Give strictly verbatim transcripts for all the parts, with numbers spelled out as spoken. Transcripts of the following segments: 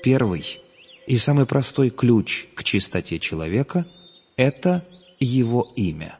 Первый и самый простой ключ к чистоте человека – это его имя.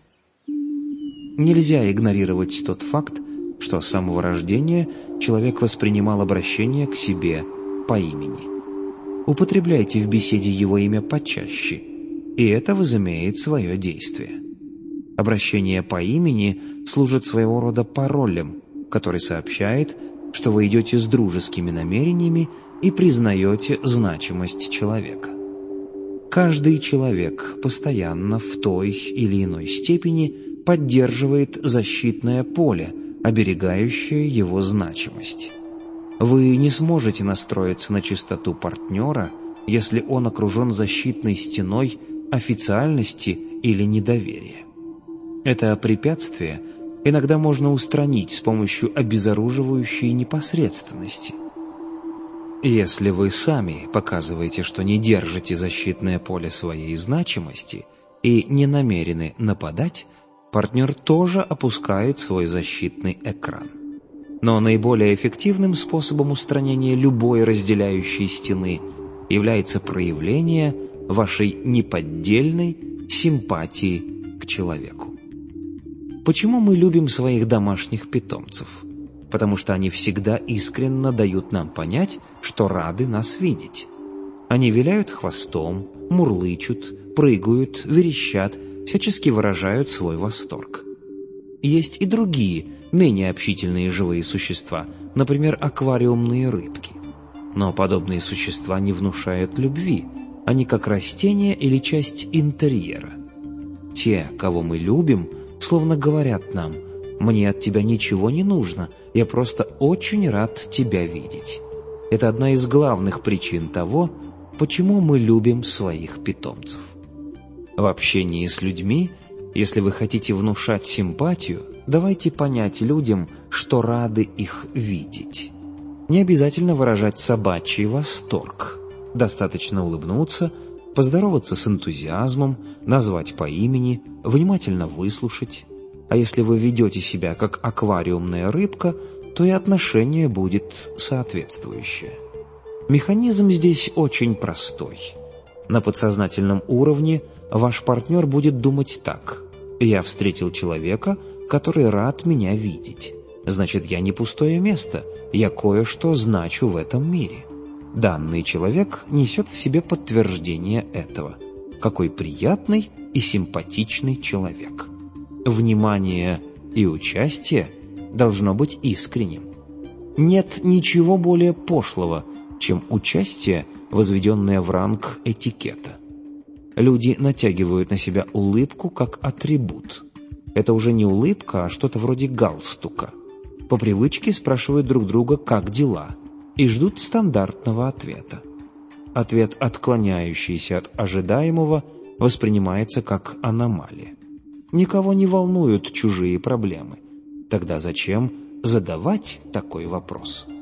Нельзя игнорировать тот факт, что с самого рождения человек воспринимал обращение к себе по имени. Употребляйте в беседе его имя почаще, и это возымеет свое действие. Обращение по имени служит своего рода паролем, который сообщает, что вы идете с дружескими намерениями и признаете значимость человека. Каждый человек постоянно в той или иной степени поддерживает защитное поле, оберегающее его значимость. Вы не сможете настроиться на чистоту партнера, если он окружен защитной стеной официальности или недоверия. Это препятствие иногда можно устранить с помощью обезоруживающей непосредственности. Если вы сами показываете, что не держите защитное поле своей значимости и не намерены нападать, партнер тоже опускает свой защитный экран. Но наиболее эффективным способом устранения любой разделяющей стены является проявление вашей неподдельной симпатии к человеку. Почему мы любим своих домашних питомцев? Потому что они всегда искренне дают нам понять, что рады нас видеть. Они виляют хвостом, мурлычут, прыгают, верещат, всячески выражают свой восторг. Есть и другие, менее общительные живые существа, например, аквариумные рыбки. Но подобные существа не внушают любви, они как растения или часть интерьера. Те, кого мы любим, словно говорят нам: «Мне от тебя ничего не нужно, я просто очень рад тебя видеть». Это одна из главных причин того, почему мы любим своих питомцев. В общении с людьми, если вы хотите внушать симпатию, давайте понять людям, что рады их видеть. Не обязательно выражать собачий восторг. Достаточно улыбнуться, поздороваться с энтузиазмом, назвать по имени, внимательно выслушать. А если вы ведете себя как аквариумная рыбка, то и отношение будет соответствующее. Механизм здесь очень простой. На подсознательном уровне ваш партнер будет думать так: «Я встретил человека, который рад меня видеть. Значит, я не пустое место, я кое-что значу в этом мире». Данный человек несет в себе подтверждение этого. Какой приятный и симпатичный человек. Внимание и участие должно быть искренним. Нет ничего более пошлого, чем участие, возведенное в ранг этикета. Люди натягивают на себя улыбку как атрибут. Это уже не улыбка, а что-то вроде галстука. По привычке спрашивают друг друга «как дела?» и ждут стандартного ответа. Ответ, отклоняющийся от ожидаемого, воспринимается как аномалия. Никого не волнуют чужие проблемы. Тогда зачем задавать такой вопрос?